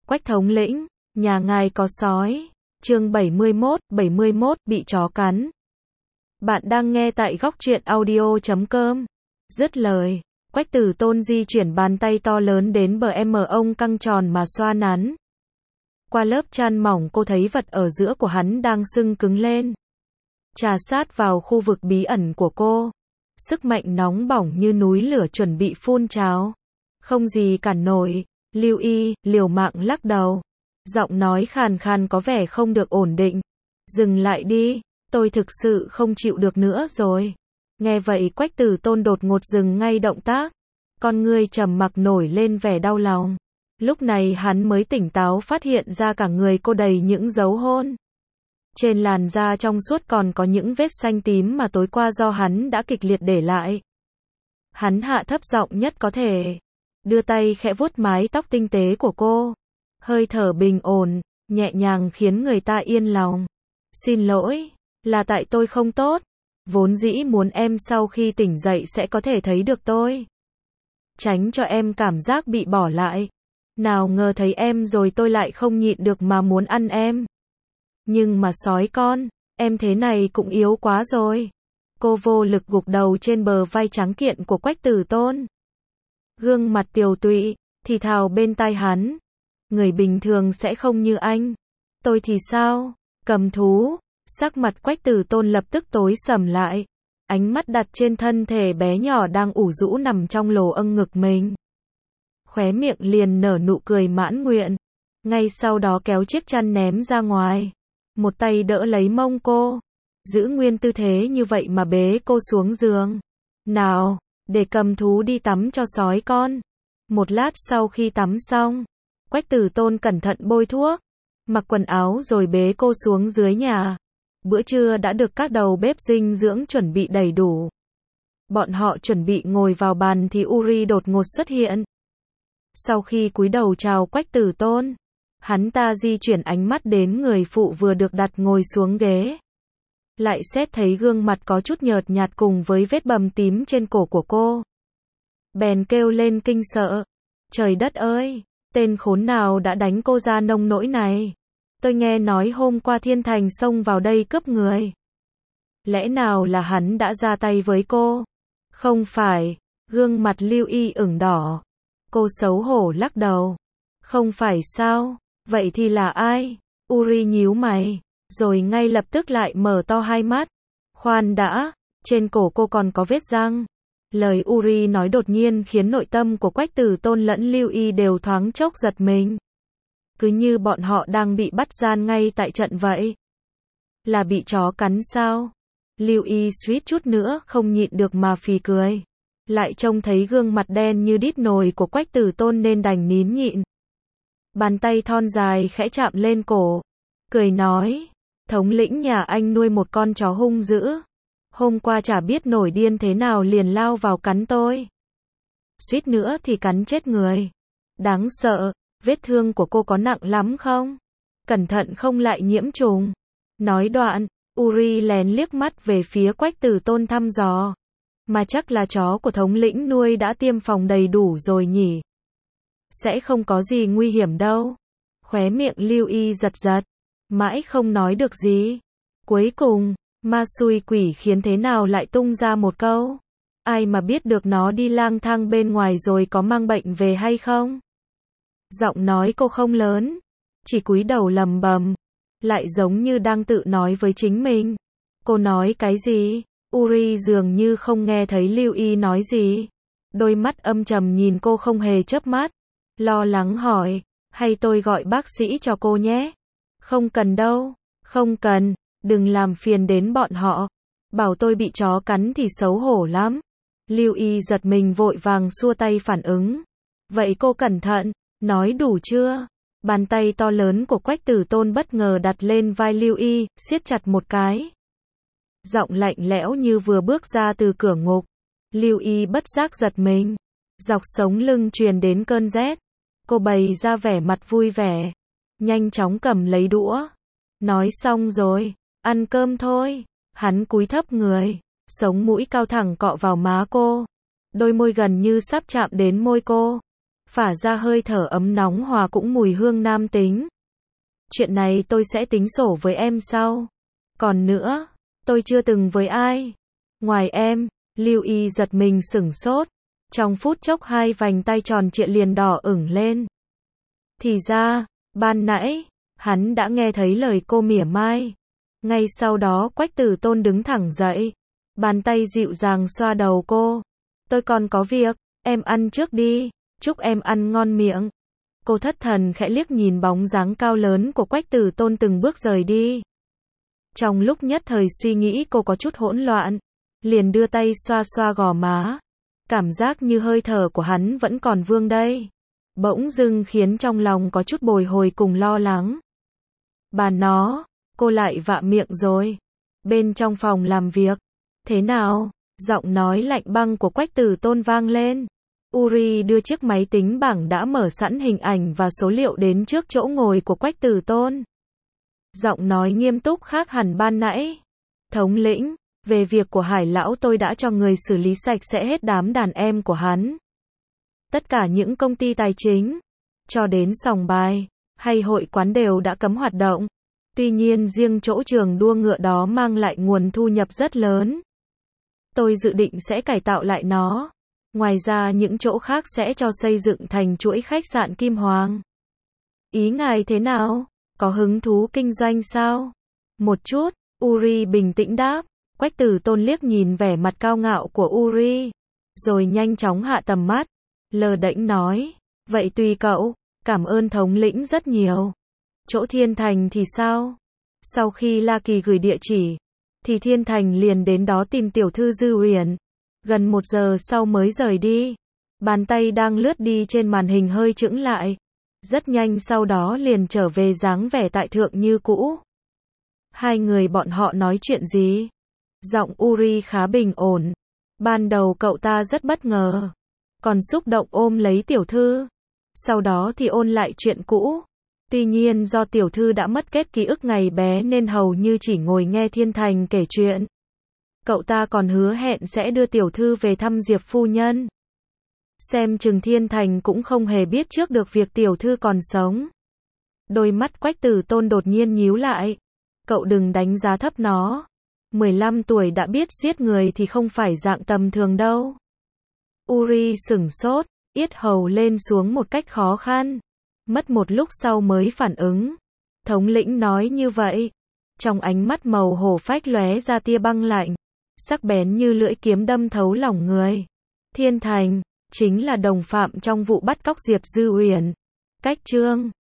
Quách thống lĩnh, nhà ngài có sói. Chương 71 bị chó cắn. Bạn đang nghe tại góc truyện audio.com. Dứt lời, Quách Tử Tôn di chuyển bàn tay to lớn đến bờ ông căng tròn mà xoa nắn. Qua lớp chăn mỏng cô thấy vật ở giữa của hắn đang sưng cứng lên. Trà sát vào khu vực bí ẩn của cô. Sức mạnh nóng bỏng như núi lửa chuẩn bị phun trào. Không gì cản nổi. Lưu Y liều mạng lắc đầu. Giọng nói khàn khàn có vẻ không được ổn định. Dừng lại đi, tôi thực sự không chịu được nữa rồi. Nghe vậy Quách Tử Tôn đột ngột dừng ngay động tác. Con ngươi trầm mặc nổi lên vẻ đau lòng. Lúc này hắn mới tỉnh táo phát hiện ra cả người cô đầy những dấu hôn. Trên làn da trong suốt còn có những vết xanh tím mà tối qua do hắn đã kịch liệt để lại. Hắn hạ thấp giọng nhất có thể. Đưa tay khẽ vuốt mái tóc tinh tế của cô. Hơi thở bình ổn, nhẹ nhàng khiến người ta yên lòng. Xin lỗi, là tại tôi không tốt. Vốn dĩ muốn em sau khi tỉnh dậy sẽ có thể thấy được tôi. Tránh cho em cảm giác bị bỏ lại. Nào ngờ thấy em rồi tôi lại không nhịn được mà muốn ăn em. Nhưng mà sói con, em thế này cũng yếu quá rồi. Cô vô lực gục đầu trên bờ vai trắng kiện của Quách Tử Tôn. Gương mặt tiều tụy, thì thào bên tai hắn. Người bình thường sẽ không như anh. Tôi thì sao? Cầm thú. Sắc mặt Quách Tử Tôn lập tức tối sầm lại. Ánh mắt đặt trên thân thể bé nhỏ đang ủ rũ nằm trong lồ âng ngực mình. Khóe miệng liền nở nụ cười mãn nguyện. Ngay sau đó kéo chiếc chăn ném ra ngoài. Một tay đỡ lấy mông cô. Giữ nguyên tư thế như vậy mà bế cô xuống giường. Nào, để cầm thú đi tắm cho sói con. Một lát sau khi tắm xong, Quách Tử Tôn cẩn thận bôi thuốc, mặc quần áo rồi bế cô xuống dưới nhà. Bữa trưa đã được các đầu bếp dinh dưỡng chuẩn bị đầy đủ. Bọn họ chuẩn bị ngồi vào bàn thì Uri đột ngột xuất hiện. Sau khi cúi đầu chào Quách Tử Tôn, hắn ta di chuyển ánh mắt đến người phụ vừa được đặt ngồi xuống ghế. Lại xét thấy gương mặt có chút nhợt nhạt cùng với vết bầm tím trên cổ của cô. Bèn kêu lên kinh sợ. Trời đất ơi, tên khốn nào đã đánh cô ra nông nỗi này? Tôi nghe nói hôm qua Thiên Thành xông vào đây cướp người. Lẽ nào là hắn đã ra tay với cô? Không phải, gương mặt Lưu Y ửng đỏ. Cô xấu hổ lắc đầu. Không phải sao, vậy thì là ai? Uri nhíu mày, rồi ngay lập tức lại mở to hai mắt. Khoan đã, trên cổ cô còn có vết răng. Lời Uri nói đột nhiên khiến nội tâm của Quách Tử Tôn lẫn Lưu Y đều thoáng chốc giật mình. Cứ như bọn họ đang bị bắt gian ngay tại trận vậy. Là bị chó cắn sao? Lưu Y suýt chút nữa không nhịn được mà phì cười. Lại trông thấy gương mặt đen như đít nồi của Quách Tử Tôn nên đành nín nhịn. Bàn tay thon dài khẽ chạm lên cổ. Cười nói, thống lĩnh nhà anh nuôi một con chó hung dữ. Hôm qua chả biết nổi điên thế nào liền lao vào cắn tôi. Suýt nữa thì cắn chết người. Đáng sợ, vết thương của cô có nặng lắm không? Cẩn thận không lại nhiễm trùng. Nói đoạn, Uri lén liếc mắt về phía Quách Tử Tôn thăm dò. Mà chắc là chó của thống lĩnh nuôi đã tiêm phòng đầy đủ rồi nhỉ? Sẽ không có gì nguy hiểm đâu. Khóe miệng Lưu Y giật giật. Mãi không nói được gì. Cuối cùng, ma xui quỷ khiến thế nào lại tung ra một câu. Ai mà biết được nó đi lang thang bên ngoài rồi có mang bệnh về hay không? Giọng nói cô không lớn. Chỉ cúi đầu lầm bầm. Lại giống như đang tự nói với chính mình. Cô nói cái gì? Uri dường như không nghe thấy Lưu Y nói gì. Đôi mắt âm trầm nhìn cô không hề chớp mắt. Lo lắng hỏi. Hay tôi gọi bác sĩ cho cô nhé? Không cần đâu. Không cần. Đừng làm phiền đến bọn họ. Bảo tôi bị chó cắn thì xấu hổ lắm. Lưu Y giật mình vội vàng xua tay phản ứng. Vậy cô cẩn thận. Nói đủ chưa? Bàn tay to lớn của Quách Tử Tôn bất ngờ đặt lên vai Lưu Y, siết chặt một cái. Giọng lạnh lẽo như vừa bước ra từ cửa ngục. Lưu Y bất giác giật mình. Dọc sống lưng truyền đến cơn rét. Cô bày ra vẻ mặt vui vẻ. Nhanh chóng cầm lấy đũa. Nói xong rồi. Ăn cơm thôi. Hắn cúi thấp người. Sống mũi cao thẳng cọ vào má cô. Đôi môi gần như sắp chạm đến môi cô. phả ra hơi thở ấm nóng hòa cũng mùi hương nam tính. Chuyện này tôi sẽ tính sổ với em sau. Còn nữa, tôi chưa từng với ai. Ngoài em, Lưu Y giật mình sửng sốt. Trong phút chốc hai vành tay tròn trịa liền đỏ ửng lên. Thì ra, ban nãy, hắn đã nghe thấy lời cô mỉa mai. Ngay sau đó Quách Tử Tôn đứng thẳng dậy. Bàn tay dịu dàng xoa đầu cô. Tôi còn có việc, em ăn trước đi, chúc em ăn ngon miệng. Cô thất thần khẽ liếc nhìn bóng dáng cao lớn của Quách Tử Tôn từng bước rời đi. Trong lúc nhất thời suy nghĩ cô có chút hỗn loạn, liền đưa tay xoa xoa gò má. Cảm giác như hơi thở của hắn vẫn còn vương đây. Bỗng dưng khiến trong lòng có chút bồi hồi cùng lo lắng. Bà nó, cô lại vạ miệng rồi. Bên trong phòng làm việc. Thế nào? Giọng nói lạnh băng của Quách Tử Tôn vang lên. Uri đưa chiếc máy tính bảng đã mở sẵn hình ảnh và số liệu đến trước chỗ ngồi của Quách Tử Tôn. Giọng nói nghiêm túc khác hẳn ban nãy. Thống lĩnh, về việc của Hải lão tôi đã cho người xử lý sạch sẽ hết đám đàn em của hắn. Tất cả những công ty tài chính, cho đến sòng bài, hay hội quán đều đã cấm hoạt động. Tuy nhiên riêng chỗ trường đua ngựa đó mang lại nguồn thu nhập rất lớn. Tôi dự định sẽ cải tạo lại nó. Ngoài ra những chỗ khác sẽ cho xây dựng thành chuỗi khách sạn Kim Hoàng. Ý ngài thế nào? Có hứng thú kinh doanh sao? Một chút, Uri bình tĩnh đáp. Quách Tử Tôn liếc nhìn vẻ mặt cao ngạo của Uri, rồi nhanh chóng hạ tầm mắt, lờ đễnh nói, vậy tùy cậu, cảm ơn thống lĩnh rất nhiều. Chỗ Thiên Thành thì sao? Sau khi La Kỳ gửi địa chỉ, thì Thiên Thành liền đến đó tìm tiểu thư Dư Uyển. Gần 1 giờ sau mới rời đi. Bàn tay đang lướt đi trên màn hình hơi chững lại. Rất nhanh sau đó liền trở về dáng vẻ tại thượng như cũ. Hai người bọn họ nói chuyện gì? Giọng Uri khá bình ổn. Ban đầu cậu ta rất bất ngờ. Còn xúc động ôm lấy tiểu thư. Sau đó thì ôn lại chuyện cũ. Tuy nhiên do tiểu thư đã mất kết ký ức ngày bé nên hầu như chỉ ngồi nghe Thiên Thành kể chuyện. Cậu ta còn hứa hẹn sẽ đưa tiểu thư về thăm Diệp phu nhân. Xem chừng Thiên Thành cũng không hề biết trước được việc tiểu thư còn sống. Đôi mắt Quách Tử Tôn đột nhiên nhíu lại. Cậu đừng đánh giá thấp nó. 15 tuổi đã biết giết người thì không phải dạng tầm thường đâu. Uri sửng sốt, yết hầu lên xuống một cách khó khăn. Mất một lúc sau mới phản ứng. Thống lĩnh nói như vậy. Trong ánh mắt màu hổ phách lóe ra tia băng lạnh, sắc bén như lưỡi kiếm đâm thấu lòng người. Thiên Thành chính là đồng phạm trong vụ bắt cóc Diệp Dư Uyển. Cách chương